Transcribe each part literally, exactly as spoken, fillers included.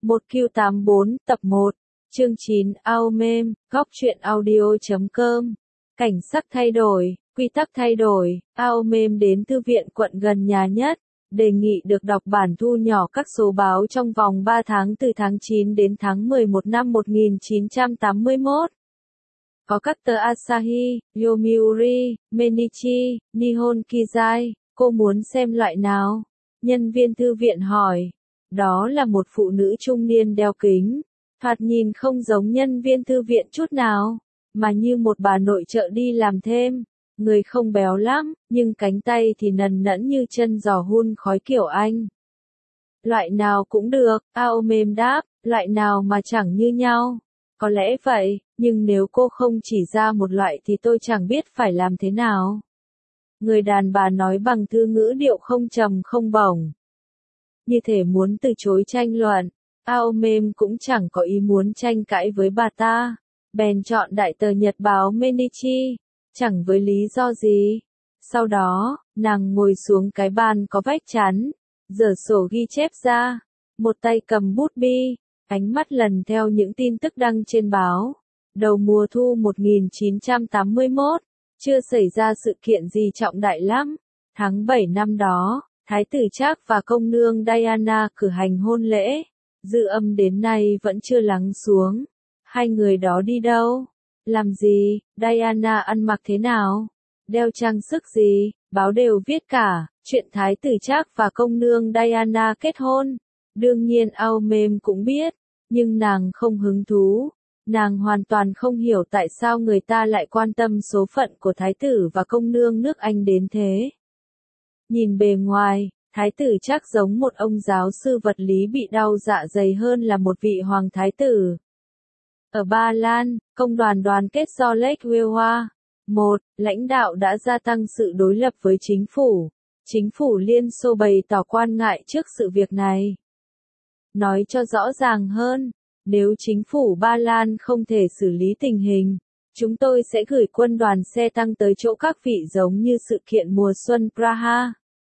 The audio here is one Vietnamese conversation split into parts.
một Q tám bốn, tập một, chương chín, Aomem, góc truyện audio chấm com. Cảnh sắc thay đổi, quy tắc thay đổi, Aomem đến thư viện quận gần nhà nhất, đề nghị được đọc bản thu nhỏ các số báo trong vòng ba tháng từ tháng chín đến tháng mười một năm một nghìn chín trăm tám mươi mốt. Có các tờ Asahi, Yomiuri, Mainichi, Nihon Kizai, cô muốn xem loại nào? Nhân viên thư viện hỏi. Đó là một phụ nữ trung niên đeo kính, thoạt nhìn không giống nhân viên thư viện chút nào, mà như một bà nội trợ đi làm thêm. Người không béo lắm, nhưng cánh tay thì nần nẫn như chân giò hun khói kiểu Anh. Loại nào cũng được, Aomem đáp, loại nào mà chẳng như nhau. Có lẽ vậy, nhưng nếu cô không chỉ ra một loại thì tôi chẳng biết phải làm thế nào. Người đàn bà nói bằng thư ngữ điệu không trầm không bổng. Như thể muốn từ chối tranh luận, Aomem cũng chẳng có ý muốn tranh cãi với bà ta. Bèn chọn đại tờ nhật báo Mainichi, chẳng với lý do gì. Sau đó, nàng ngồi xuống cái bàn có vách chắn, giở sổ ghi chép ra, một tay cầm bút bi, ánh mắt lần theo những tin tức đăng trên báo. Đầu mùa thu một nghìn chín trăm tám mươi mốt, chưa xảy ra sự kiện gì trọng đại lắm. Tháng bảy năm đó, Thái tử Charles và công nương Diana cử hành hôn lễ. Dư âm đến nay vẫn chưa lắng xuống. Hai người đó đi đâu? Làm gì? Diana ăn mặc thế nào? Đeo trang sức gì? Báo đều viết cả, chuyện Thái tử Charles và công nương Diana kết hôn. Đương nhiên Aomem cũng biết, nhưng nàng không hứng thú. Nàng hoàn toàn không hiểu tại sao người ta lại quan tâm số phận của Thái tử và công nương nước Anh đến thế. Nhìn bề ngoài, Thái tử chắc giống một ông giáo sư vật lý bị đau dạ dày hơn là một vị hoàng thái tử. Ở Ba Lan, công đoàn đoàn kết do Lech Wałęsa. một. Lãnh đạo đã gia tăng sự đối lập với chính phủ. Chính phủ Liên Xô bày tỏ quan ngại trước sự việc này. Nói cho rõ ràng hơn, nếu chính phủ Ba Lan không thể xử lý tình hình, chúng tôi sẽ gửi quân đoàn xe tăng tới chỗ các vị giống như sự kiện mùa xuân Praha.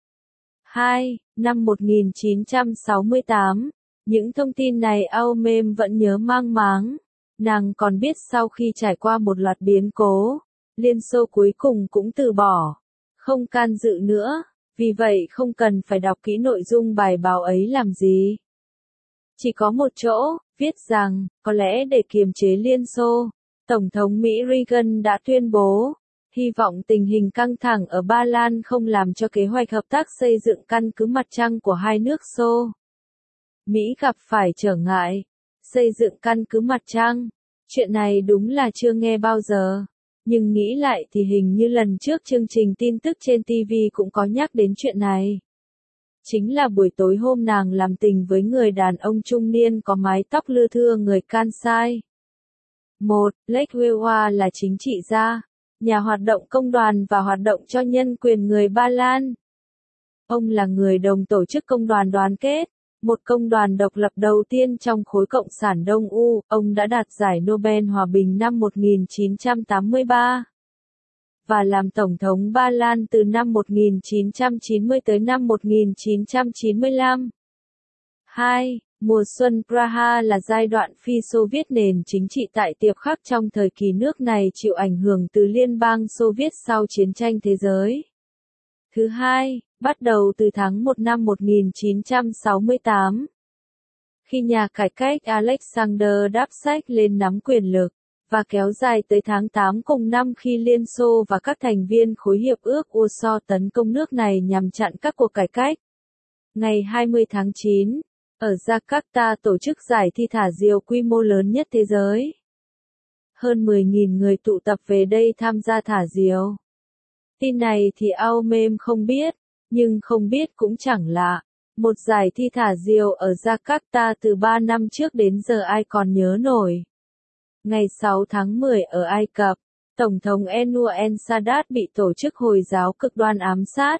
hai. Năm một nghìn chín trăm sáu mươi tám, những thông tin này Aomem vẫn nhớ mang máng. Nàng còn biết sau khi trải qua một loạt biến cố, Liên Xô cuối cùng cũng từ bỏ, không can dự nữa, vì vậy không cần phải đọc kỹ nội dung bài báo ấy làm gì. Chỉ có một chỗ, viết rằng, có lẽ để kiềm chế Liên Xô, Tổng thống Mỹ Reagan đã tuyên bố, hy vọng tình hình căng thẳng ở Ba Lan không làm cho kế hoạch hợp tác xây dựng căn cứ mặt trăng của hai nước Xô. Mỹ gặp phải trở ngại. Xây dựng căn cứ mặt trăng. Chuyện này đúng là chưa nghe bao giờ. Nhưng nghĩ lại thì hình như lần trước chương trình tin tức trên ti vi cũng có nhắc đến chuyện này. Chính là buổi tối hôm nàng làm tình với người đàn ông trung niên có mái tóc lưa thưa người Kansai. một. Lech Wałęsa là chính trị gia, nhà hoạt động công đoàn và hoạt động cho nhân quyền người Ba Lan. Ông là người đồng tổ chức công đoàn đoàn kết, một công đoàn độc lập đầu tiên trong khối Cộng sản Đông U. Ông đã đạt giải Nobel Hòa bình năm một nghìn chín trăm tám mươi ba và làm Tổng thống Ba Lan từ năm một nghìn chín trăm chín mươi tới năm một nghìn chín trăm chín mươi lăm. hai. Mùa xuân Praha là giai đoạn phi Xô Viết nền chính trị tại Tiệp Khắc trong thời kỳ nước này chịu ảnh hưởng từ Liên bang Xô Viết sau chiến tranh thế giới. Thứ hai, bắt đầu từ tháng một năm một nghìn chín trăm sáu mươi tám. Khi nhà cải cách Alexander Dubček lên nắm quyền lực, và kéo dài tới tháng tám cùng năm khi Liên Xô và các thành viên khối hiệp ước Warsaw tấn công nước này nhằm chặn các cuộc cải cách. Ngày hai mươi tháng chín, ở Jakarta tổ chức giải thi thả diều quy mô lớn nhất thế giới. Hơn mười nghìn người tụ tập về đây tham gia thả diều. Tin này thì Aomem không biết, nhưng không biết cũng chẳng lạ. Một giải thi thả diều ở Jakarta từ ba năm trước đến giờ ai còn nhớ nổi. Ngày sáu tháng mười ở Ai Cập, Tổng thống Anwar el-Sadat bị tổ chức Hồi giáo cực đoan ám sát.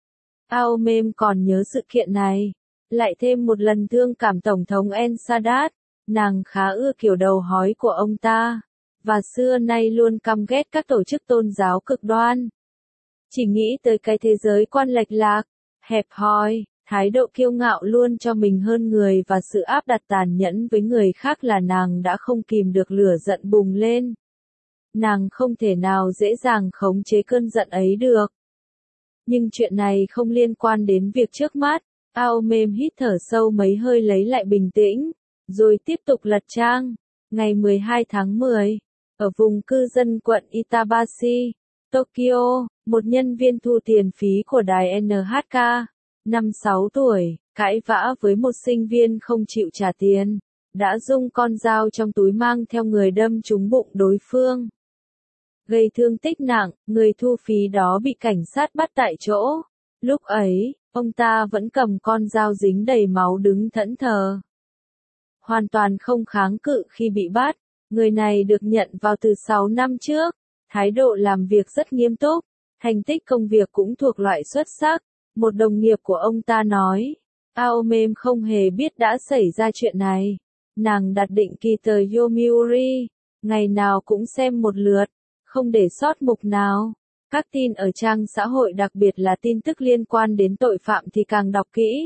Aomem còn nhớ sự kiện này. Lại thêm một lần thương cảm Tổng thống el-Sadat, nàng khá ưa kiểu đầu hói của ông ta, và xưa nay luôn căm ghét các tổ chức tôn giáo cực đoan. Chỉ nghĩ tới cái thế giới quan lệch lạc, hẹp hòi, Thái độ kiêu ngạo luôn cho mình hơn người và sự áp đặt tàn nhẫn với người khác là nàng đã không kìm được lửa giận bùng lên. Nàng không thể nào dễ dàng khống chế cơn giận ấy được. Nhưng chuyện này không liên quan đến việc trước mắt. Aomem hít thở sâu mấy hơi lấy lại bình tĩnh, rồi tiếp tục lật trang. Ngày mười hai tháng mười, ở vùng cư dân quận Itabashi, Tokyo, một nhân viên thu tiền phí của đài en hát ca, năm sáu tuổi, cãi vã với một sinh viên không chịu trả tiền, đã dùng con dao trong túi mang theo người đâm trúng bụng đối phương. Gây thương tích nặng, người thu phí đó bị cảnh sát bắt tại chỗ. Lúc ấy, ông ta vẫn cầm con dao dính đầy máu đứng thẫn thờ. Hoàn toàn không kháng cự khi bị bắt, người này được nhận vào từ sáu năm trước, thái độ làm việc rất nghiêm túc, thành tích công việc cũng thuộc loại xuất sắc. Một đồng nghiệp của ông ta nói, Aomem không hề biết đã xảy ra chuyện này. Nàng đặt định kỳ tờ Yomiuri, ngày nào cũng xem một lượt, không để sót mục nào. Các tin ở trang xã hội đặc biệt là tin tức liên quan đến tội phạm thì càng đọc kỹ.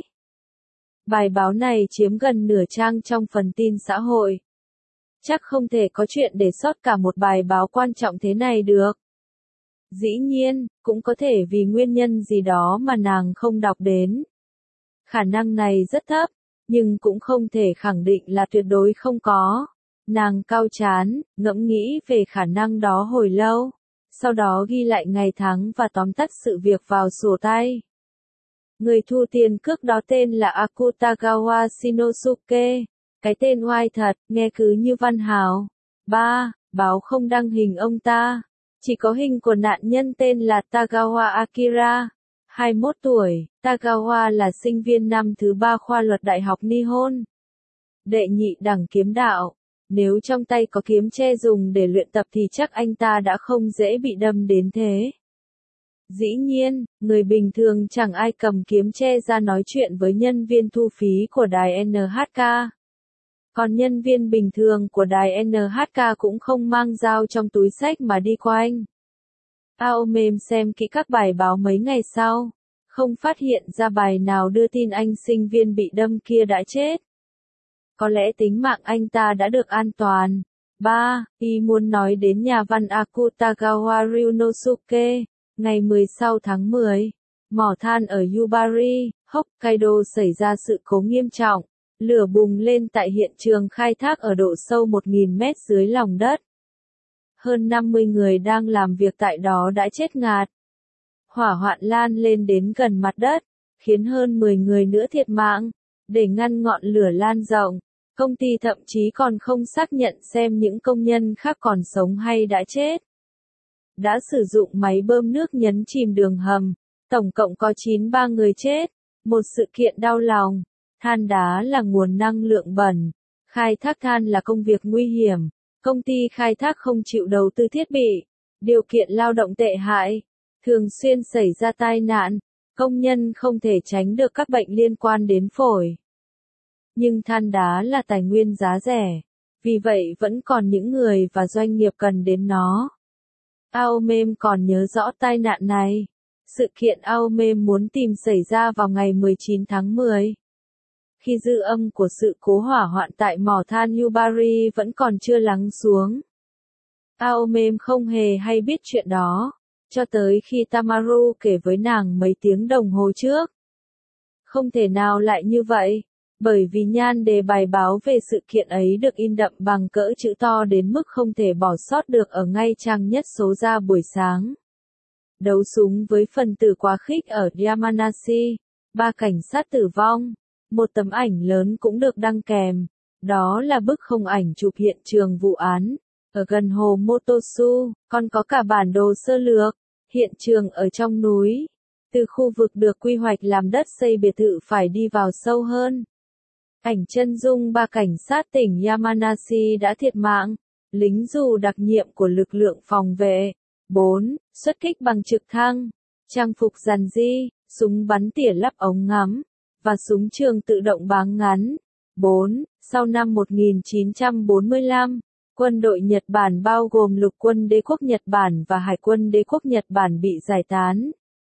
Bài báo này chiếm gần nửa trang trong phần tin xã hội. Chắc không thể có chuyện để sót cả một bài báo quan trọng thế này được. Dĩ nhiên, cũng có thể vì nguyên nhân gì đó mà nàng không đọc đến. Khả năng này rất thấp, nhưng cũng không thể khẳng định là tuyệt đối không có. Nàng cau trán, ngẫm nghĩ về khả năng đó hồi lâu, sau đó ghi lại ngày tháng và tóm tắt sự việc vào sổ tay. Người thu tiền cước đó tên là Akutagawa Shinosuke, cái tên oai thật, nghe cứ như văn hào. ba. Báo không đăng hình ông ta, chỉ có hình của nạn nhân tên là Tagawa Akira, hai mươi mốt tuổi. Tagawa là sinh viên năm thứ ba khoa luật Đại học Nihon. Đệ nhị đẳng kiếm đạo. Nếu trong tay có kiếm tre dùng để luyện tập thì chắc anh ta đã không dễ bị đâm đến thế. Dĩ nhiên, người bình thường chẳng ai cầm kiếm tre ra nói chuyện với nhân viên thu phí của đài en hát ca. Còn nhân viên bình thường của đài en hát ca cũng không mang dao trong túi xách mà đi quanh. Aomem xem kỹ các bài báo mấy ngày sau, không phát hiện ra bài nào đưa tin anh sinh viên bị đâm kia đã chết. Có lẽ tính mạng anh ta đã được an toàn. ba. Y muốn nói đến nhà văn Akutagawa Ryunosuke. Ngày mười sáu tháng mười, mỏ than ở Yubari, Hokkaido xảy ra sự cố nghiêm trọng. Lửa bùng lên tại hiện trường khai thác ở độ sâu một nghìn mét dưới lòng đất. Hơn năm mươi người đang làm việc tại đó đã chết ngạt. Hỏa hoạn lan lên đến gần mặt đất, khiến hơn mười người nữa thiệt mạng. Để ngăn ngọn lửa lan rộng, công ty thậm chí còn không xác nhận xem những công nhân khác còn sống hay đã chết. Đã sử dụng máy bơm nước nhấn chìm đường hầm, tổng cộng có chín mươi ba người chết. Một sự kiện đau lòng, than đá là nguồn năng lượng bẩn, khai thác than là công việc nguy hiểm, công ty khai thác không chịu đầu tư thiết bị, điều kiện lao động tệ hại, thường xuyên xảy ra tai nạn, công nhân không thể tránh được các bệnh liên quan đến phổi. Nhưng than đá là tài nguyên giá rẻ, vì vậy vẫn còn những người và doanh nghiệp cần đến nó. Aomem còn nhớ rõ tai nạn này. Sự kiện Aomem muốn tìm xảy ra vào ngày mười chín tháng mười. Khi dư âm của sự cố hỏa hoạn tại mỏ than Yubari vẫn còn chưa lắng xuống. Aomem không hề hay biết chuyện đó, cho tới khi Tamaru kể với nàng mấy tiếng đồng hồ trước. Không thể nào lại như vậy, bởi vì nhan đề bài báo về sự kiện ấy được in đậm bằng cỡ chữ to đến mức không thể bỏ sót được ở ngay trang nhất số ra buổi sáng. Đấu súng với phần tử quá khích ở Yamanashi, ba cảnh sát tử vong. Một tấm ảnh lớn cũng được đăng kèm, đó là bức không ảnh chụp hiện trường vụ án, ở gần hồ Motosu, còn có cả bản đồ sơ lược, hiện trường ở trong núi. Từ khu vực được quy hoạch làm đất xây biệt thự phải đi vào sâu hơn. Ảnh chân dung ba cảnh sát tỉnh Yamanashi đã thiệt mạng, lính dù đặc nhiệm của lực lượng phòng vệ. bốn. Xuất kích bằng trực thăng, trang phục giản dị, súng bắn tỉa lắp ống ngắm, và súng trường tự động báng ngắn. bốn. Sau năm một nghìn chín trăm bốn mươi lăm, quân đội Nhật Bản bao gồm lục quân đế quốc Nhật Bản và hải quân đế quốc Nhật Bản bị giải tán.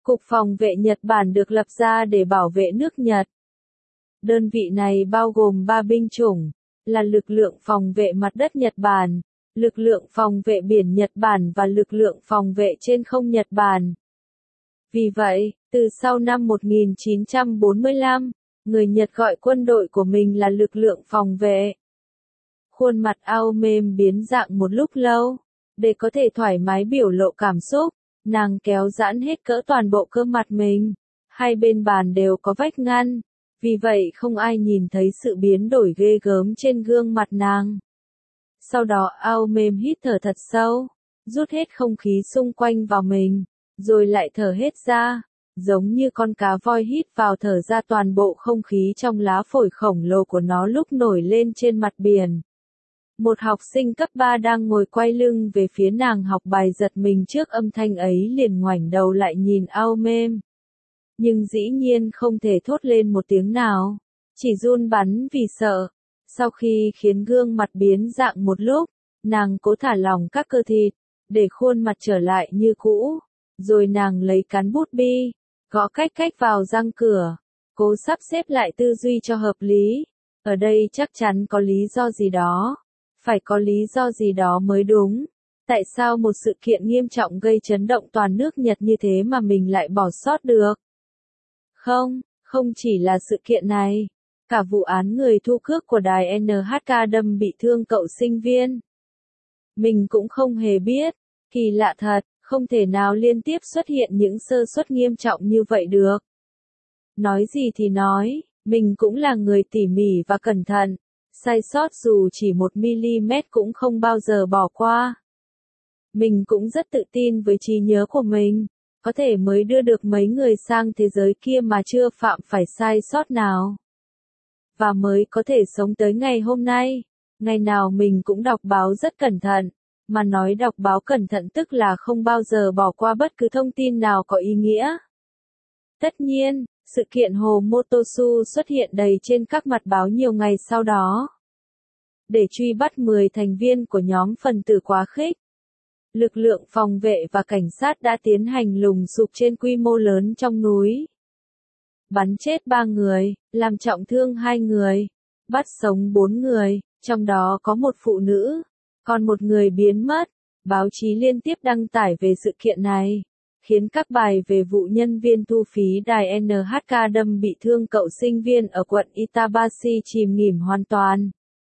Cục Phòng vệ Nhật Bản được lập ra để bảo vệ nước Nhật. Đơn vị này bao gồm ba binh chủng, là lực lượng phòng vệ mặt đất Nhật Bản, lực lượng phòng vệ biển Nhật Bản và lực lượng phòng vệ trên không Nhật Bản. Vì vậy, từ sau năm một nghìn chín trăm bốn mươi lăm, người Nhật gọi quân đội của mình là lực lượng phòng vệ. Khuôn mặt Aomem biến dạng một lúc lâu, để có thể thoải mái biểu lộ cảm xúc, nàng kéo giãn hết cỡ toàn bộ cơ mặt mình. Hai bên bàn đều có vách ngăn, vì vậy không ai nhìn thấy sự biến đổi ghê gớm trên gương mặt nàng. Sau đó Aomem hít thở thật sâu, rút hết không khí xung quanh vào mình, rồi lại thở hết ra, giống như con cá voi hít vào thở ra toàn bộ không khí trong lá phổi khổng lồ của nó lúc nổi lên trên mặt biển. Một học sinh cấp ba đang ngồi quay lưng về phía nàng học bài giật mình trước âm thanh ấy liền ngoảnh đầu lại nhìn Aomem. Nhưng dĩ nhiên không thể thốt lên một tiếng nào, chỉ run bắn vì sợ. Sau khi khiến gương mặt biến dạng một lúc, nàng cố thả lỏng các cơ thịt, để khuôn mặt trở lại như cũ, rồi nàng lấy cán bút bi, gõ cách cách vào răng cửa, cố sắp xếp lại tư duy cho hợp lý. Ở đây chắc chắn có lý do gì đó, phải có lý do gì đó mới đúng. Tại sao một sự kiện nghiêm trọng gây chấn động toàn nước Nhật như thế mà mình lại bỏ sót được? Không, không chỉ là sự kiện này. Cả vụ án người thu cước của đài en hát ca đâm bị thương cậu sinh viên. Mình cũng không hề biết, kỳ lạ thật, không thể nào liên tiếp xuất hiện những sơ suất nghiêm trọng như vậy được. Nói gì thì nói, mình cũng là người tỉ mỉ và cẩn thận, sai sót dù chỉ một mi-li-mét cũng không bao giờ bỏ qua. Mình cũng rất tự tin với trí nhớ của mình, có thể mới đưa được mấy người sang thế giới kia mà chưa phạm phải sai sót nào. Và mới có thể sống tới ngày hôm nay, ngày nào mình cũng đọc báo rất cẩn thận, mà nói đọc báo cẩn thận tức là không bao giờ bỏ qua bất cứ thông tin nào có ý nghĩa. Tất nhiên, sự kiện Hồ Motosu xuất hiện đầy trên các mặt báo nhiều ngày sau đó. Để truy bắt mười thành viên của nhóm phần tử quá khích, lực lượng phòng vệ và cảnh sát đã tiến hành lùng sục trên quy mô lớn trong núi. Bắn chết ba người, làm trọng thương hai người, bắt sống bốn người, trong đó có một phụ nữ, còn một người biến mất. Báo chí liên tiếp đăng tải về sự kiện này, khiến các bài về vụ nhân viên thu phí đài en hát ca đâm bị thương cậu sinh viên ở quận Itabashi chìm nghỉm hoàn toàn.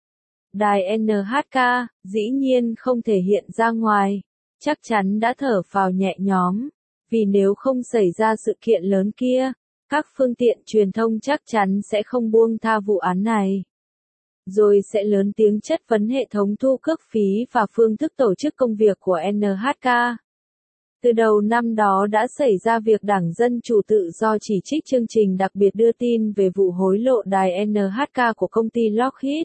Đài en hát ca, dĩ nhiên không thể hiện ra ngoài, chắc chắn đã thở phào nhẹ nhõm, vì nếu không xảy ra sự kiện lớn kia, các phương tiện truyền thông chắc chắn sẽ không buông tha vụ án này. Rồi sẽ lớn tiếng chất vấn hệ thống thu cước phí và phương thức tổ chức công việc của en hát ca. Từ đầu năm đó đã xảy ra việc Đảng Dân Chủ Tự do chỉ trích chương trình đặc biệt đưa tin về vụ hối lộ đài en hát ca của công ty Lockheed.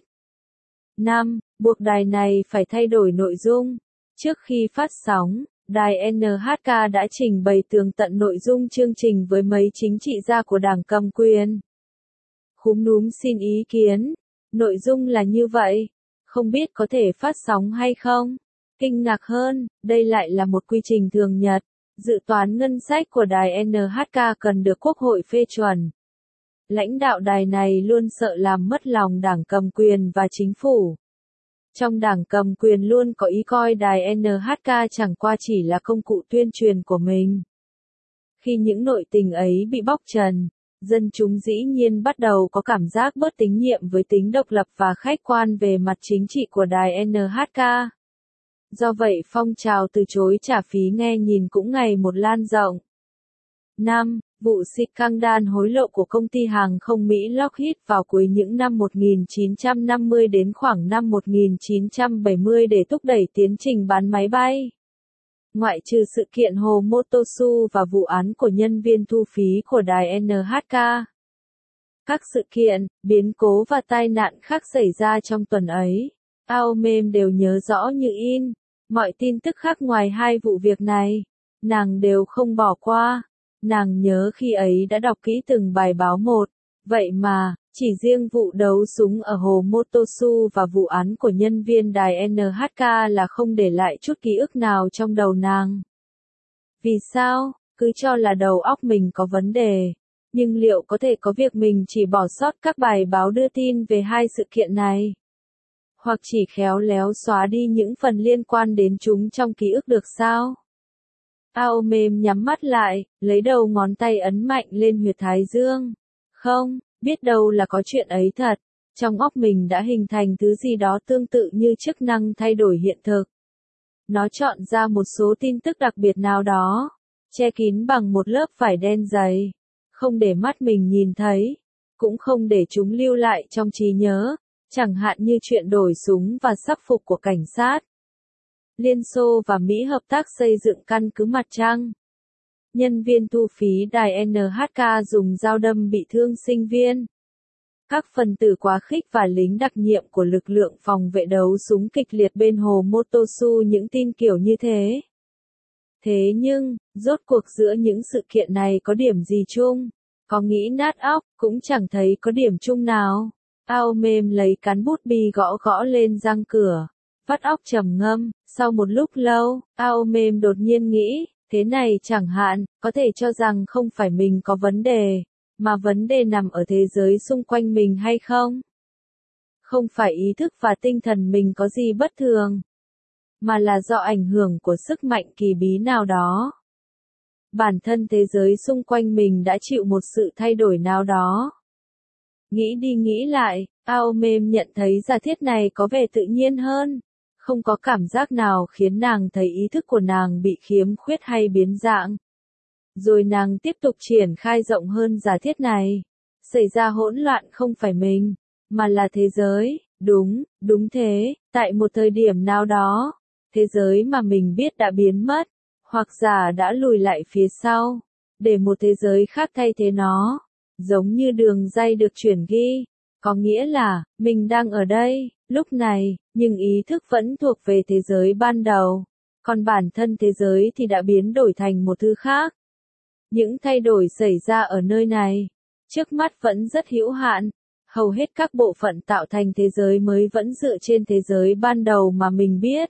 năm. Buộc đài này phải thay đổi nội dung. Trước khi phát sóng, đài en hát ca đã trình bày tường tận nội dung chương trình với mấy chính trị gia của đảng cầm quyền. Khúm núm xin ý kiến. Nội dung là như vậy. Không biết có thể phát sóng hay không? Kinh ngạc hơn, đây lại là một quy trình thường nhật. Dự toán ngân sách của đài en hát ca cần được Quốc hội phê chuẩn. Lãnh đạo đài này luôn sợ làm mất lòng đảng cầm quyền và chính phủ. Trong đảng cầm quyền luôn có ý coi đài en hát ca chẳng qua chỉ là công cụ tuyên truyền của mình. Khi những nội tình ấy bị bóc trần, dân chúng dĩ nhiên bắt đầu có cảm giác bớt tín nhiệm với tính độc lập và khách quan về mặt chính trị của đài en hát ca. Do vậy phong trào từ chối trả phí nghe nhìn cũng ngày một lan rộng. năm. Vụ scandal hối lộ của công ty hàng không Mỹ Lockheed vào cuối những năm một nghìn chín trăm năm mươi đến khoảng năm một nghìn chín trăm bảy mươi để thúc đẩy tiến trình bán máy bay. Ngoại trừ sự kiện Hồ Motosu và vụ án của nhân viên thu phí của đài en hát ca. Các sự kiện, biến cố và tai nạn khác xảy ra trong tuần ấy, Aomem đều nhớ rõ như in. Mọi tin tức khác ngoài hai vụ việc này, nàng đều không bỏ qua. Nàng nhớ khi ấy đã đọc kỹ từng bài báo một. Vậy mà, chỉ riêng vụ đấu súng ở Hồ Motosu và vụ án của nhân viên đài en hát ca là không để lại chút ký ức nào trong đầu nàng. Vì sao? cứ cho là đầu óc mình có vấn đề. Nhưng liệu có thể có việc mình chỉ bỏ sót các bài báo đưa tin về hai sự kiện này? Hoặc chỉ khéo léo xóa đi những phần liên quan đến chúng trong ký ức được sao? Aomem nhắm mắt lại, lấy đầu ngón tay ấn mạnh lên huyệt thái dương. Không, biết đâu là có chuyện ấy thật. Trong óc mình đã hình thành thứ gì đó tương tự như chức năng thay đổi hiện thực. Nó chọn ra một số tin tức đặc biệt nào đó, che kín bằng một lớp vải đen dày, không để mắt mình nhìn thấy, cũng không để chúng lưu lại trong trí nhớ, chẳng hạn như chuyện đổi súng và sắc phục của cảnh sát. Liên Xô và Mỹ hợp tác xây dựng căn cứ mặt trăng. Nhân viên thu phí đài en hát ca dùng dao đâm bị thương sinh viên. Các phần tử quá khích và lính đặc nhiệm của lực lượng phòng vệ đấu súng kịch liệt bên hồ Motosu, những tin kiểu như thế. Thế nhưng, rốt cuộc giữa những sự kiện này có điểm gì chung? Có nghĩ nát óc, cũng chẳng thấy có điểm chung nào. Aomem lấy cán bút bi gõ gõ lên răng cửa. Vắt óc trầm ngâm, sau một lúc lâu, Aomem đột nhiên nghĩ, thế này chẳng hạn, có thể cho rằng không phải mình có vấn đề, mà vấn đề nằm ở thế giới xung quanh mình hay không? Không phải ý thức và tinh thần mình có gì bất thường, mà là do ảnh hưởng của sức mạnh kỳ bí nào đó. Bản thân thế giới xung quanh mình đã chịu một sự thay đổi nào đó. Nghĩ đi nghĩ lại, Aomem nhận thấy giả thiết này có vẻ tự nhiên hơn. Không có cảm giác nào khiến nàng thấy ý thức của nàng bị khiếm khuyết hay biến dạng. Rồi nàng tiếp tục triển khai rộng hơn giả thiết này. Xảy ra hỗn loạn không phải mình, mà là thế giới. Đúng, đúng thế, tại một thời điểm nào đó, thế giới mà mình biết đã biến mất, hoặc giả đã lùi lại phía sau, để một thế giới khác thay thế nó. Giống như đường ray được chuyển ghi, có nghĩa là, mình đang ở đây, lúc này, nhưng ý thức vẫn thuộc về thế giới ban đầu, còn bản thân thế giới thì đã biến đổi thành một thứ khác. Những thay đổi xảy ra ở nơi này, trước mắt vẫn rất hữu hạn, hầu hết các bộ phận tạo thành thế giới mới vẫn dựa trên thế giới ban đầu mà mình biết.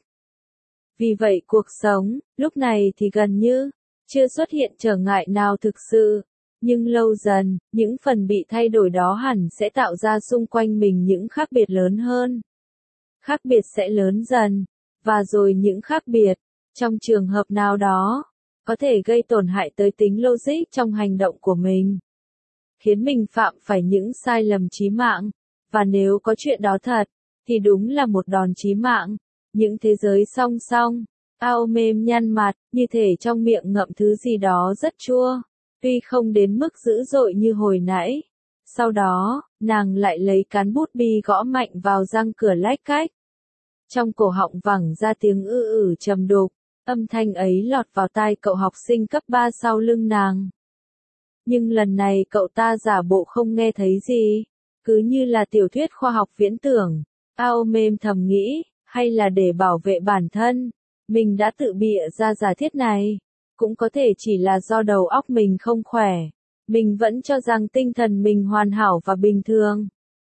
Vì vậy cuộc sống, lúc này thì gần như, chưa xuất hiện trở ngại nào thực sự. Nhưng lâu dần, những phần bị thay đổi đó hẳn sẽ tạo ra xung quanh mình những khác biệt lớn hơn. Khác biệt sẽ lớn dần, và rồi những khác biệt, trong trường hợp nào đó, có thể gây tổn hại tới tính logic trong hành động của mình. Khiến mình phạm phải những sai lầm chí mạng, và nếu có chuyện đó thật, thì đúng là một đòn chí mạng. Những thế giới song song, Aomem nhăn mặt, như thể trong miệng ngậm thứ gì đó rất chua. Tuy không đến mức dữ dội như hồi nãy. Sau đó, nàng lại lấy cán bút bi gõ mạnh vào răng cửa lách cách. Trong cổ họng vẳng ra tiếng ư ử trầm đục, âm thanh ấy lọt vào tai cậu học sinh cấp ba sau lưng nàng. Nhưng lần này cậu ta giả bộ không nghe thấy gì, cứ như là tiểu thuyết khoa học viễn tưởng. Aomem thầm nghĩ, hay là để bảo vệ bản thân, mình đã tự bịa ra giả thiết này. Cũng có thể chỉ là do đầu óc mình không khỏe. Mình vẫn cho rằng tinh thần mình hoàn hảo và bình thường.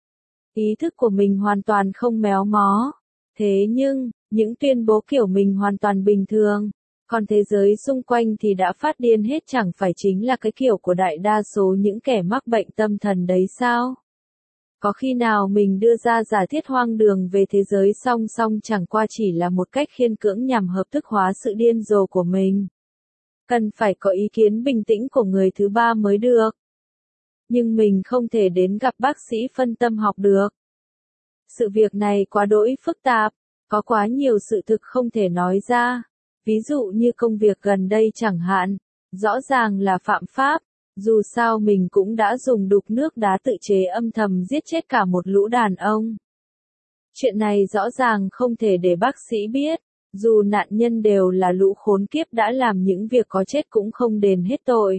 Ý thức của mình hoàn toàn không méo mó. Thế nhưng, những tuyên bố kiểu mình hoàn toàn bình thường, còn thế giới xung quanh thì đã phát điên hết, chẳng phải chính là cái kiểu của đại đa số những kẻ mắc bệnh tâm thần đấy sao? Có khi nào mình đưa ra giả thiết hoang đường về thế giới song song chẳng qua chỉ là một cách khiên cưỡng nhằm hợp thức hóa sự điên rồ của mình? Cần phải có ý kiến bình tĩnh của người thứ ba mới được. Nhưng mình không thể đến gặp bác sĩ phân tâm học được. Sự việc này quá đỗi phức tạp, có quá nhiều sự thực không thể nói ra. Ví dụ như công việc gần đây chẳng hạn, rõ ràng là phạm pháp, dù sao mình cũng đã dùng đục nước đá tự chế âm thầm giết chết cả một lũ đàn ông. Chuyện này rõ ràng không thể để bác sĩ biết. Dù nạn nhân đều là lũ khốn kiếp đã làm những việc có chết cũng không đền hết tội.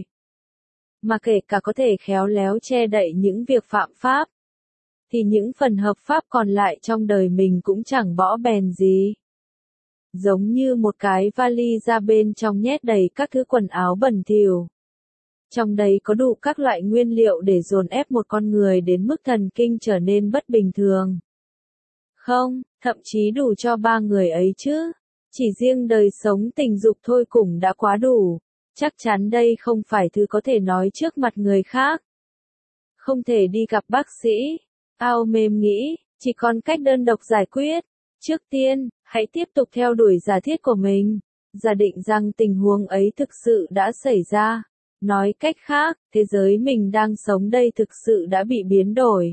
Mà kể cả có thể khéo léo che đậy những việc phạm pháp, thì những phần hợp pháp còn lại trong đời mình cũng chẳng bỏ bèn gì. Giống như một cái vali ra bên trong nhét đầy các thứ quần áo bẩn thỉu. Trong đấy có đủ các loại nguyên liệu để dồn ép một con người đến mức thần kinh trở nên bất bình thường. Không, thậm chí đủ cho ba người ấy chứ. Chỉ riêng đời sống tình dục thôi cũng đã quá đủ. Chắc chắn đây không phải thứ có thể nói trước mặt người khác. Không thể đi gặp bác sĩ. Ao mềm nghĩ, chỉ còn cách đơn độc giải quyết. Trước tiên, hãy tiếp tục theo đuổi giả thiết của mình. Giả định rằng tình huống ấy thực sự đã xảy ra. Nói cách khác, thế giới mình đang sống đây thực sự đã bị biến đổi.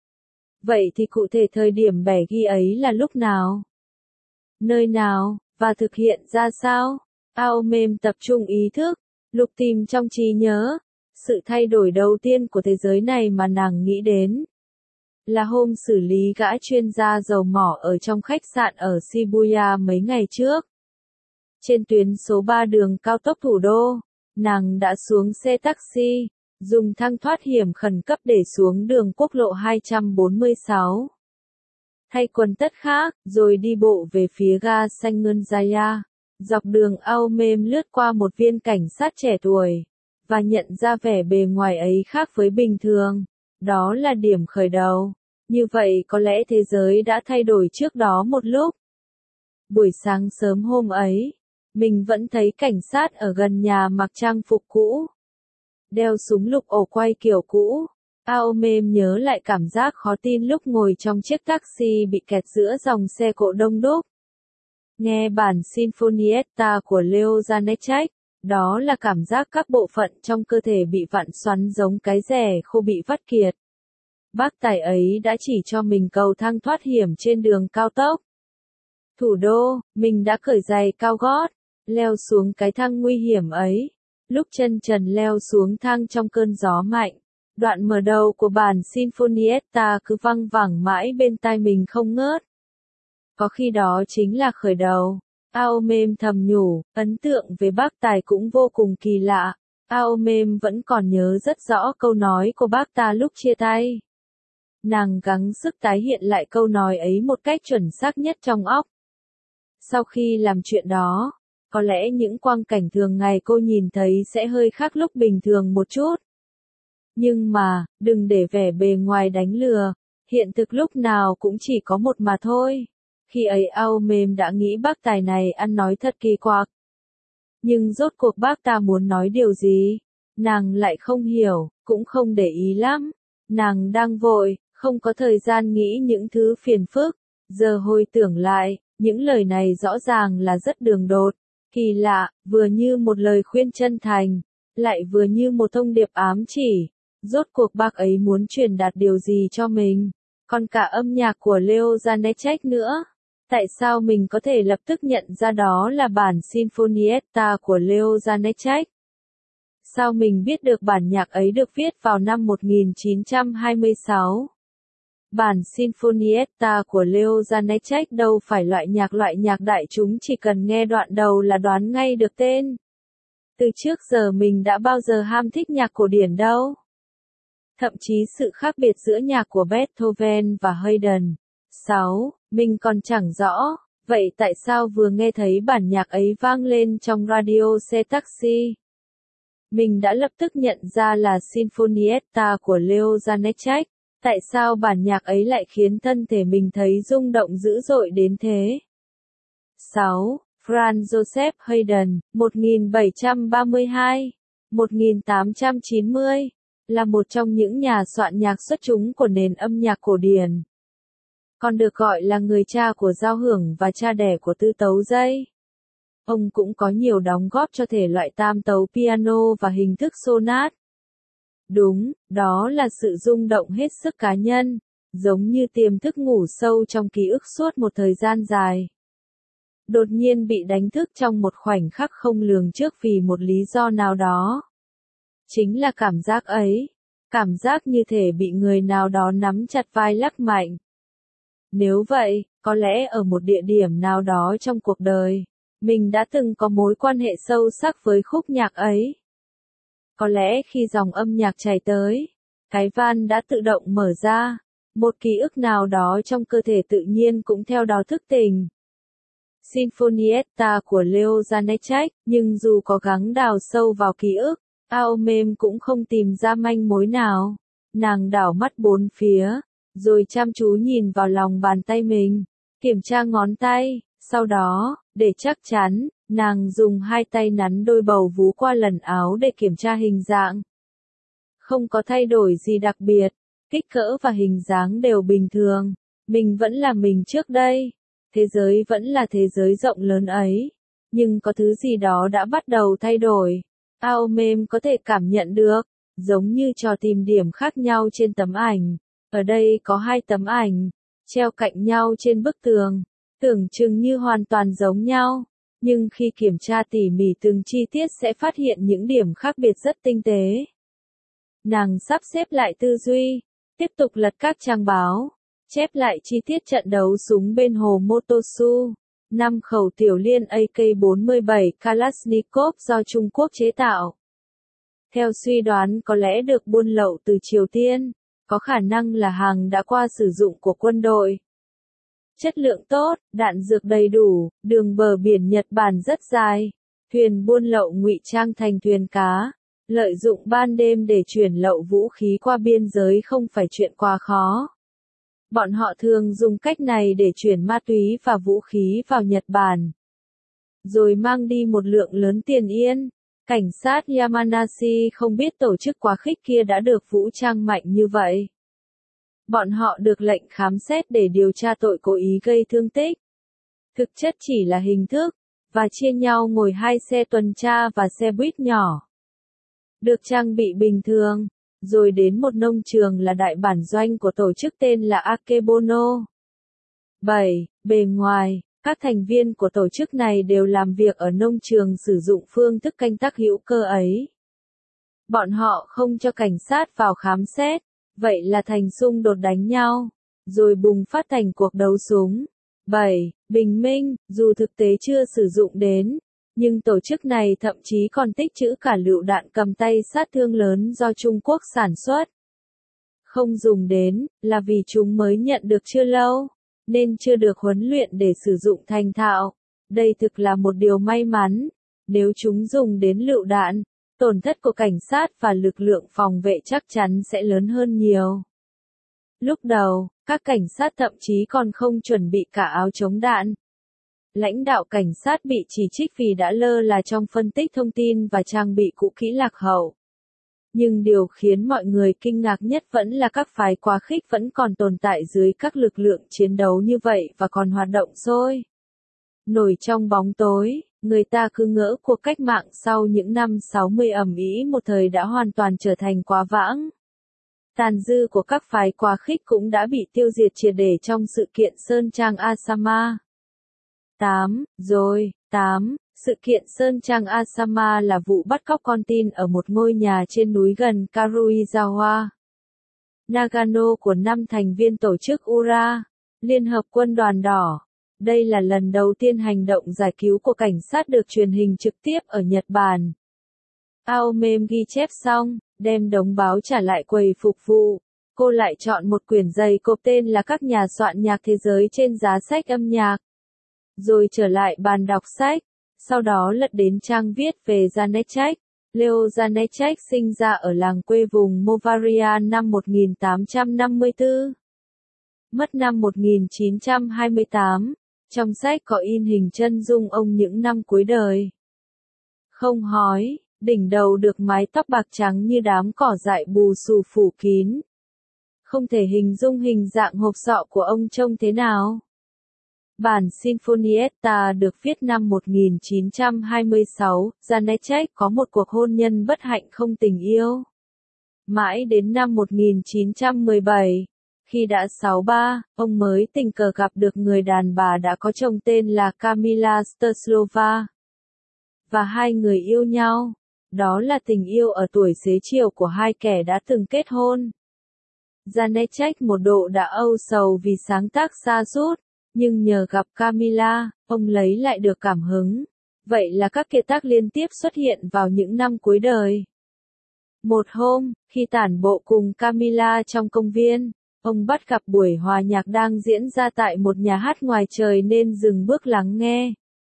Vậy thì cụ thể thời điểm bẻ ghi ấy là lúc nào? Nơi nào, và thực hiện ra sao? Ao mềm tập trung ý thức, lục tìm trong trí nhớ. Sự thay đổi đầu tiên của thế giới này mà nàng nghĩ đến là hôm xử lý gã chuyên gia dầu mỏ ở trong khách sạn ở Shibuya mấy ngày trước. Trên tuyến số ba đường cao tốc thủ đô, nàng đã xuống xe taxi, dùng thang thoát hiểm khẩn cấp để xuống đường quốc lộ hai trăm bốn mươi sáu. Thay quần tất khác, rồi đi bộ về phía ga Sangonjaya. Dọc đường Ao mềm lướt qua một viên cảnh sát trẻ tuổi, và nhận ra vẻ bề ngoài ấy khác với bình thường. Đó là điểm khởi đầu. Như vậy có lẽ thế giới đã thay đổi trước đó một lúc. Buổi sáng sớm hôm ấy, mình vẫn thấy cảnh sát ở gần nhà mặc trang phục cũ, đeo súng lục ổ quay kiểu cũ. Ao mềm nhớ lại cảm giác khó tin lúc ngồi trong chiếc taxi bị kẹt giữa dòng xe cộ đông đúc. Nghe bản Sinfonietta của Leo Janáček, đó là cảm giác các bộ phận trong cơ thể bị vặn xoắn giống cái rẻ khô bị vắt kiệt. Bác tài ấy đã chỉ cho mình cầu thang thoát hiểm trên đường cao tốc. Thủ đô, mình đã cởi giày cao gót, leo xuống cái thang nguy hiểm ấy. Lúc chân trần leo xuống thang trong cơn gió mạnh, đoạn mở đầu của bản Sinfonietta cứ văng vẳng mãi bên tai mình không ngớt. Có khi đó chính là khởi đầu. Ao mềm thầm nhủ, ấn tượng về bác tài cũng vô cùng kỳ lạ. Ao mềm vẫn còn nhớ rất rõ câu nói của bác ta lúc chia tay. Nàng gắng sức tái hiện lại câu nói ấy một cách chuẩn xác nhất trong óc. Sau khi làm chuyện đó, có lẽ những quang cảnh thường ngày cô nhìn thấy sẽ hơi khác lúc bình thường một chút. Nhưng mà, đừng để vẻ bề ngoài đánh lừa, hiện thực lúc nào cũng chỉ có một mà thôi. Khi ấy Ao mềm đã nghĩ bác tài này ăn nói thật kỳ quặc. Nhưng rốt cuộc bác ta muốn nói điều gì? Nàng lại không hiểu, cũng không để ý lắm. Nàng đang vội, không có thời gian nghĩ những thứ phiền phức. Giờ hồi tưởng lại, những lời này rõ ràng là rất đường đột, kỳ lạ, vừa như một lời khuyên chân thành, lại vừa như một thông điệp ám chỉ. Rốt cuộc bác ấy muốn truyền đạt điều gì cho mình? Còn cả âm nhạc của Leo Janáček nữa. Tại sao mình có thể lập tức nhận ra đó là bản Sinfonietta của Leo Janáček? Sao mình biết được bản nhạc ấy được viết vào năm một nghìn chín trăm hai mươi sáu? Bản Sinfonietta của Leo Janáček đâu phải loại nhạc loại nhạc đại chúng chỉ cần nghe đoạn đầu là đoán ngay được tên. Từ trước giờ mình đã bao giờ ham thích nhạc cổ điển đâu. Thậm chí sự khác biệt giữa nhạc của Beethoven và Haydn. sáu. Mình còn chẳng rõ, vậy tại sao vừa nghe thấy bản nhạc ấy vang lên trong radio xe taxi? Mình đã lập tức nhận ra là Sinfonietta của Leo Janáček. Tại sao bản nhạc ấy lại khiến thân thể mình thấy rung động dữ dội đến thế? sáu. Franz Joseph Haydn, một nghìn bảy trăm ba mươi hai đến một nghìn tám trăm chín mươi, là một trong những nhà soạn nhạc xuất chúng của nền âm nhạc cổ điển. Còn được gọi là người cha của giao hưởng và cha đẻ của tứ tấu dây. Ông cũng có nhiều đóng góp cho thể loại tam tấu piano và hình thức sonat. Đúng, đó là sự rung động hết sức cá nhân, giống như tiềm thức ngủ sâu trong ký ức suốt một thời gian dài. Đột nhiên bị đánh thức trong một khoảnh khắc không lường trước vì một lý do nào đó. Chính là cảm giác ấy, cảm giác như thể bị người nào đó nắm chặt vai lắc mạnh. Nếu vậy, có lẽ ở một địa điểm nào đó trong cuộc đời, mình đã từng có mối quan hệ sâu sắc với khúc nhạc ấy. Có lẽ khi dòng âm nhạc chảy tới, cái van đã tự động mở ra, một ký ức nào đó trong cơ thể tự nhiên cũng theo đó thức tỉnh. Sinfonietta của Leo Janáček, nhưng dù có gắng đào sâu vào ký ức, Ao mềm cũng không tìm ra manh mối nào. Nàng đảo mắt bốn phía, rồi chăm chú nhìn vào lòng bàn tay mình, kiểm tra ngón tay, sau đó, Để chắc chắn, nàng dùng hai tay nắn đôi bầu vú qua lần áo để kiểm tra hình dạng. Không có thay đổi gì đặc biệt, kích cỡ và hình dáng đều bình thường. Mình vẫn là mình trước đây. Thế giới vẫn là thế giới rộng lớn ấy. Nhưng có thứ gì đó đã bắt đầu thay đổi. Aomem có thể cảm nhận được, giống như trò tìm điểm khác nhau trên tấm ảnh. Ở đây có hai tấm ảnh, treo cạnh nhau trên bức tường, tưởng chừng như hoàn toàn giống nhau. Nhưng khi kiểm tra tỉ mỉ từng chi tiết sẽ phát hiện những điểm khác biệt rất tinh tế. Nàng sắp xếp lại tư duy, tiếp tục lật các trang báo, chép lại chi tiết trận đấu súng bên hồ Motosu. Năm khẩu tiểu liên A K bốn mươi bảy Kalashnikov do Trung Quốc chế tạo. Theo suy đoán có lẽ được buôn lậu từ Triều Tiên, có khả năng là hàng đã qua sử dụng của quân đội. Chất lượng tốt, đạn dược đầy đủ, đường bờ biển Nhật Bản rất dài. Thuyền buôn lậu ngụy trang thành thuyền cá, lợi dụng ban đêm để chuyển lậu vũ khí qua biên giới không phải chuyện quá khó. Bọn họ thường dùng cách này để chuyển ma túy và vũ khí vào Nhật Bản, rồi mang đi một lượng lớn tiền yên. Cảnh sát Yamanashi không biết tổ chức quá khích kia đã được vũ trang mạnh như vậy. Bọn họ được lệnh khám xét để điều tra tội cố ý gây thương tích. Thực chất chỉ là hình thức, và chia nhau ngồi hai xe tuần tra và xe buýt nhỏ. Được trang bị bình thường, rồi đến một nông trường là đại bản doanh của tổ chức tên là Akebono. bảy. Bề ngoài, các thành viên của tổ chức này đều làm việc ở nông trường sử dụng phương thức canh tác hữu cơ ấy. Bọn họ không cho cảnh sát vào khám xét, vậy là thành xung đột đánh nhau, rồi bùng phát thành cuộc đấu súng. bảy. Bình minh, dù thực tế chưa sử dụng đến, nhưng tổ chức này thậm chí còn tích trữ cả lựu đạn cầm tay sát thương lớn do Trung Quốc sản xuất. Không dùng đến, là vì chúng mới nhận được chưa lâu, nên chưa được huấn luyện để sử dụng thành thạo. Đây thực là một điều may mắn. Nếu chúng dùng đến lựu đạn, tổn thất của cảnh sát và lực lượng phòng vệ chắc chắn sẽ lớn hơn nhiều. Lúc đầu, các cảnh sát thậm chí còn không chuẩn bị cả áo chống đạn. Lãnh đạo cảnh sát bị chỉ trích vì đã lơ là trong phân tích thông tin và trang bị cũ kỹ lạc hậu. Nhưng điều khiến mọi người kinh ngạc nhất vẫn là các phái quá khích vẫn còn tồn tại dưới các lực lượng chiến đấu như vậy và còn hoạt động sôi nổi trong bóng tối. Người ta cứ ngỡ cuộc cách mạng sau những năm sáu mươi ầm ĩ một thời đã hoàn toàn trở thành quá vãng. Tàn dư của các phái quá khích cũng đã bị tiêu diệt triệt để trong sự kiện Sơn Trang Asama. tám. Rồi, tám. Sự kiện Sơn Trang Asama là vụ bắt cóc con tin ở một ngôi nhà trên núi gần Karuizawa, Nagano của năm thành viên tổ chức Ura, Liên hợp Quân đoàn Đỏ. Đây là lần đầu tiên hành động giải cứu của cảnh sát được truyền hình trực tiếp ở Nhật Bản. Aomem ghi chép xong, đem đống báo trả lại quầy phục vụ. Cô lại chọn một quyển dày cộp tên là Các nhà soạn nhạc thế giới trên giá sách âm nhạc. Rồi trở lại bàn đọc sách. Sau đó lật đến trang viết về Janecek. Leo Janecek sinh ra ở làng quê vùng Movaria năm một nghìn tám trăm năm mươi tư. Mất năm một nghìn chín trăm hai mươi tám. Trong sách có in hình chân dung ông những năm cuối đời. Không hói, đỉnh đầu được mái tóc bạc trắng như đám cỏ dại bù xù phủ kín. Không thể hình dung hình dạng hộp sọ của ông trông thế nào. Bản Sinfonietta được viết năm một nghìn chín trăm hai mươi sáu, Janecek có một cuộc hôn nhân bất hạnh không tình yêu. Mãi đến năm một nghìn chín trăm mười bảy, khi đã sáu mươi ba, ông mới tình cờ gặp được người đàn bà đã có chồng tên là Kamila Sterslova. Và hai người yêu nhau. Đó là tình yêu ở tuổi xế chiều của hai kẻ đã từng kết hôn. Janecek một độ đã âu sầu vì sáng tác sa sút, nhưng nhờ gặp Kamila, ông lấy lại được cảm hứng. Vậy là các kiệt tác liên tiếp xuất hiện vào những năm cuối đời. Một hôm, khi tản bộ cùng Kamila trong công viên, ông bắt gặp buổi hòa nhạc đang diễn ra tại một nhà hát ngoài trời nên dừng bước lắng nghe.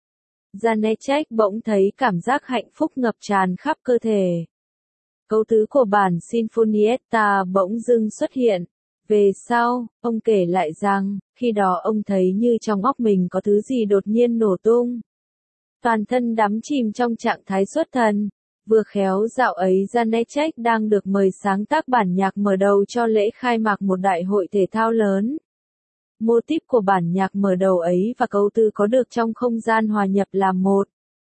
Janecek bỗng thấy cảm giác hạnh phúc ngập tràn khắp cơ thể. Câu tứ của bản Sinfonietta bỗng dưng xuất hiện. Về sau, ông kể lại rằng, khi đó ông thấy như trong óc mình có thứ gì đột nhiên nổ tung. Toàn thân đắm chìm trong trạng thái xuất thần. Vừa khéo dạo ấy Janet đang được mời sáng tác bản nhạc mở đầu cho lễ khai mạc một đại hội thể thao lớn. Mô típ của bản nhạc mở đầu ấy và câu từ có được trong không gian hòa nhập là một.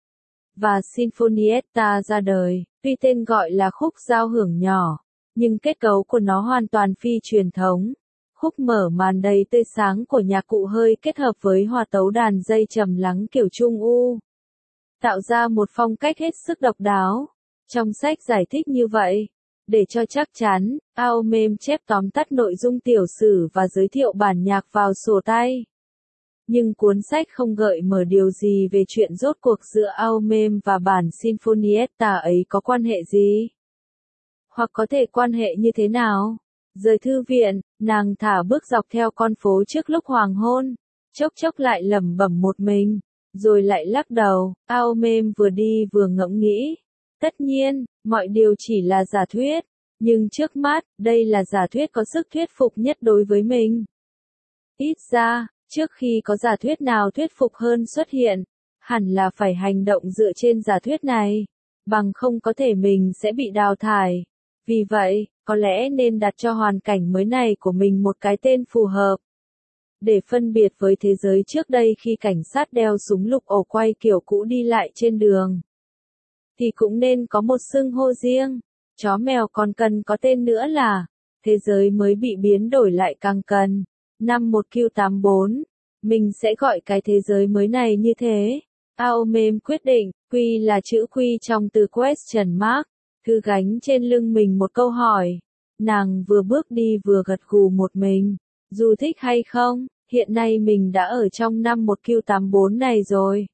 Và Sinfonietta ra đời, tuy tên gọi là khúc giao hưởng nhỏ, nhưng kết cấu của nó hoàn toàn phi truyền thống. Khúc mở màn đầy tươi sáng của nhạc cụ hơi kết hợp với hòa tấu đàn dây trầm lắng kiểu Trung U, tạo ra một phong cách hết sức độc đáo. Trong sách giải thích như vậy, để cho chắc chắn, Aomem chép tóm tắt nội dung tiểu sử và giới thiệu bản nhạc vào sổ tay. Nhưng cuốn sách không gợi mở điều gì về chuyện rốt cuộc giữa Aomem và bản Sinfonietta ấy có quan hệ gì? Hoặc có thể quan hệ như thế nào? Rời thư viện, nàng thả bước dọc theo con phố trước lúc hoàng hôn, chốc chốc lại lẩm bẩm một mình, rồi lại lắc đầu. Aomem vừa đi vừa ngẫm nghĩ. Tất nhiên, mọi điều chỉ là giả thuyết, nhưng trước mắt, đây là giả thuyết có sức thuyết phục nhất đối với mình. Ít ra, trước khi có giả thuyết nào thuyết phục hơn xuất hiện, hẳn là phải hành động dựa trên giả thuyết này, bằng không có thể mình sẽ bị đào thải. Vì vậy, có lẽ nên đặt cho hoàn cảnh mới này của mình một cái tên phù hợp. Để phân biệt với thế giới trước đây khi cảnh sát đeo súng lục ổ quay kiểu cũ đi lại trên đường, thì cũng nên có một xưng hô riêng. Chó mèo còn cần có tên nữa là thế giới mới bị biến đổi lại càng cần. Năm một Q tám bốn, mình sẽ gọi cái thế giới mới này như thế. Aomem quyết định, Q là chữ Q trong từ question mark, thư gánh trên lưng mình một câu hỏi. Nàng vừa bước đi vừa gật gù một mình. Dù thích hay không, hiện nay mình đã ở trong năm một Q tám bốn này rồi.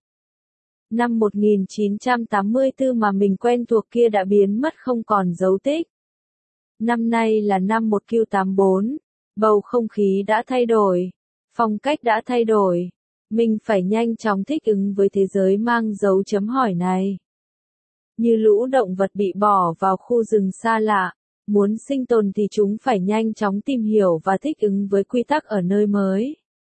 Năm một nghìn chín trăm tám mươi tư mà mình quen thuộc kia đã biến mất không còn dấu tích. Năm nay là năm một Q tám bốn, bầu không khí đã thay đổi, phong cách đã thay đổi. Mình phải nhanh chóng thích ứng với thế giới mang dấu chấm hỏi này. Như lũ động vật bị bỏ vào khu rừng xa lạ, muốn sinh tồn thì chúng phải nhanh chóng tìm hiểu và thích ứng với quy tắc ở nơi mới.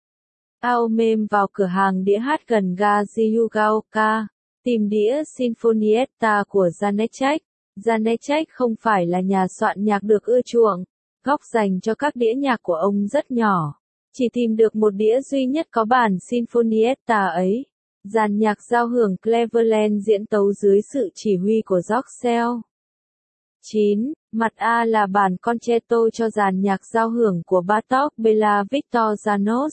Aomem vào cửa hàng đĩa hát gần ga Ryugaoka, tìm đĩa Sinfonietta của Janet. Janet không phải là nhà soạn nhạc được ưa chuộng, góc dành cho các đĩa nhạc của ông rất nhỏ. Chỉ tìm được một đĩa duy nhất có bản Sinfonietta ấy. Dàn nhạc giao hưởng Cleveland diễn tấu dưới sự chỉ huy của Yorkshire. chín. Mặt A là bản concerto cho dàn nhạc giao hưởng của Bartók Béla Viktor János.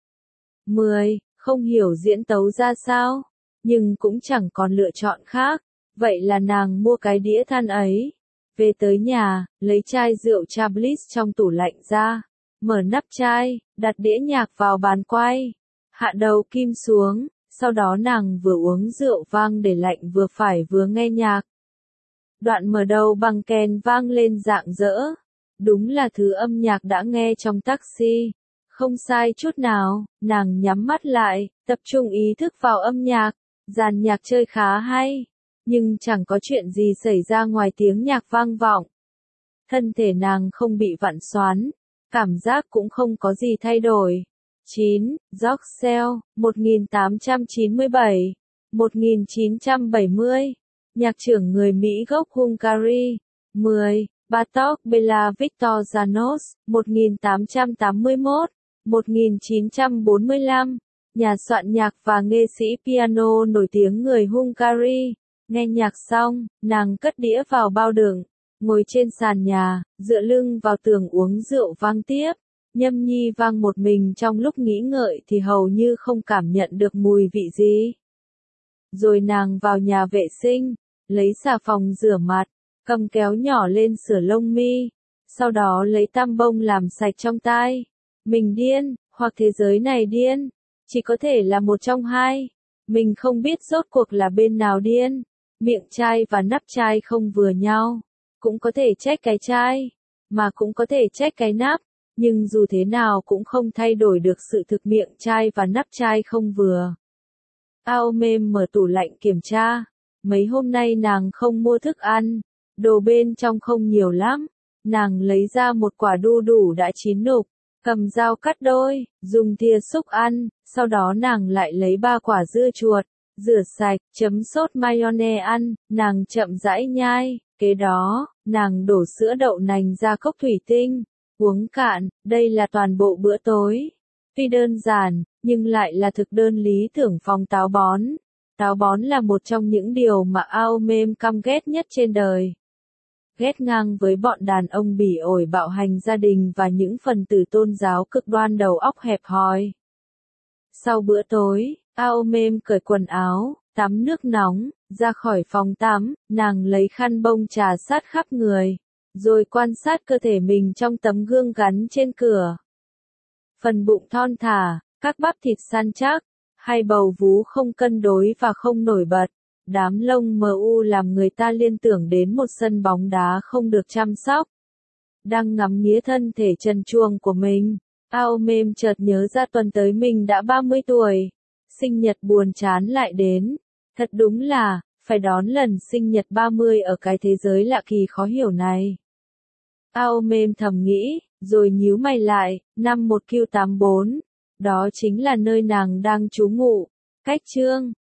mười. Không hiểu diễn tấu ra sao, nhưng cũng chẳng còn lựa chọn khác, vậy là nàng mua cái đĩa than ấy. Về tới nhà, lấy chai rượu Chablis trong tủ lạnh ra, mở nắp chai, đặt đĩa nhạc vào bàn quay, hạ đầu kim xuống, sau đó nàng vừa uống rượu vang để lạnh vừa phải vừa nghe nhạc. Đoạn mở đầu bằng kèn vang lên rạng rỡ, đúng là thứ âm nhạc đã nghe trong taxi. Không sai chút nào, nàng nhắm mắt lại, tập trung ý thức vào âm nhạc, dàn nhạc chơi khá hay, nhưng chẳng có chuyện gì xảy ra ngoài tiếng nhạc vang vọng. Thân thể nàng không bị vặn xoắn, cảm giác cũng không có gì thay đổi. chín. Yorkshire, một nghìn tám trăm chín mươi bảy đến một nghìn chín trăm bảy mươi, nhạc trưởng người Mỹ gốc Hungary. mười. Bartók Béla Viktor János, một nghìn tám trăm tám mươi mốt đến một nghìn chín trăm bốn mươi lăm, nhà soạn nhạc và nghệ sĩ piano nổi tiếng người Hungary. Nghe nhạc xong, nàng cất đĩa vào bao đựng, ngồi trên sàn nhà, dựa lưng vào tường uống rượu vang tiếp. Nhâm nhi vang một mình trong lúc nghĩ ngợi thì hầu như không cảm nhận được mùi vị gì. Rồi nàng vào nhà vệ sinh, lấy xà phòng rửa mặt, cầm kéo nhỏ lên sửa lông mi, sau đó lấy tăm bông làm sạch trong tai. Mình điên, hoặc thế giới này điên, chỉ có thể là một trong hai. Mình không biết rốt cuộc là bên nào điên. Miệng chai và nắp chai không vừa nhau, cũng có thể trách cái chai, mà cũng có thể trách cái nắp. Nhưng dù thế nào cũng không thay đổi được sự thực miệng chai và nắp chai không vừa. Aomem mở tủ lạnh kiểm tra. Mấy hôm nay nàng không mua thức ăn, đồ bên trong không nhiều lắm. Nàng lấy ra một quả đu đủ đã chín nục, cầm dao cắt đôi, dùng thìa xúc ăn, sau đó nàng lại lấy ba quả dưa chuột, Rửa sạch, chấm sốt mayonnaise ăn, nàng chậm rãi nhai, kế đó, nàng đổ sữa đậu nành ra cốc thủy tinh, uống cạn, đây là toàn bộ bữa tối. Tuy đơn giản, nhưng lại là thực đơn lý tưởng phòng táo bón. Táo bón là một trong những điều mà Ao Mêm căm ghét nhất trên đời. Ghét ngang với bọn đàn ông bỉ ổi bạo hành gia đình và những phần tử tôn giáo cực đoan đầu óc hẹp hòi. Sau bữa tối, Ao Mêm cởi quần áo, tắm nước nóng, ra khỏi phòng tắm, nàng lấy khăn bông trà sát khắp người, rồi quan sát cơ thể mình trong tấm gương gắn trên cửa. Phần bụng thon thả, các bắp thịt săn chắc, hai bầu vú không cân đối và không nổi bật, đám lông mờ u làm người ta liên tưởng đến một sân bóng đá không được chăm sóc. Đang ngắm nghía thân thể trần truồng của mình, Ao Mêm chợt nhớ ra tuần tới mình đã ba mươi tuổi. Sinh nhật buồn chán lại đến. Thật đúng là, phải đón lần sinh nhật ba mươi ở cái thế giới lạ kỳ khó hiểu này. Ao Mêm thầm nghĩ, rồi nhíu mày lại, năm một Q tám bốn. Đó chính là nơi nàng đang trú ngụ. Cách chương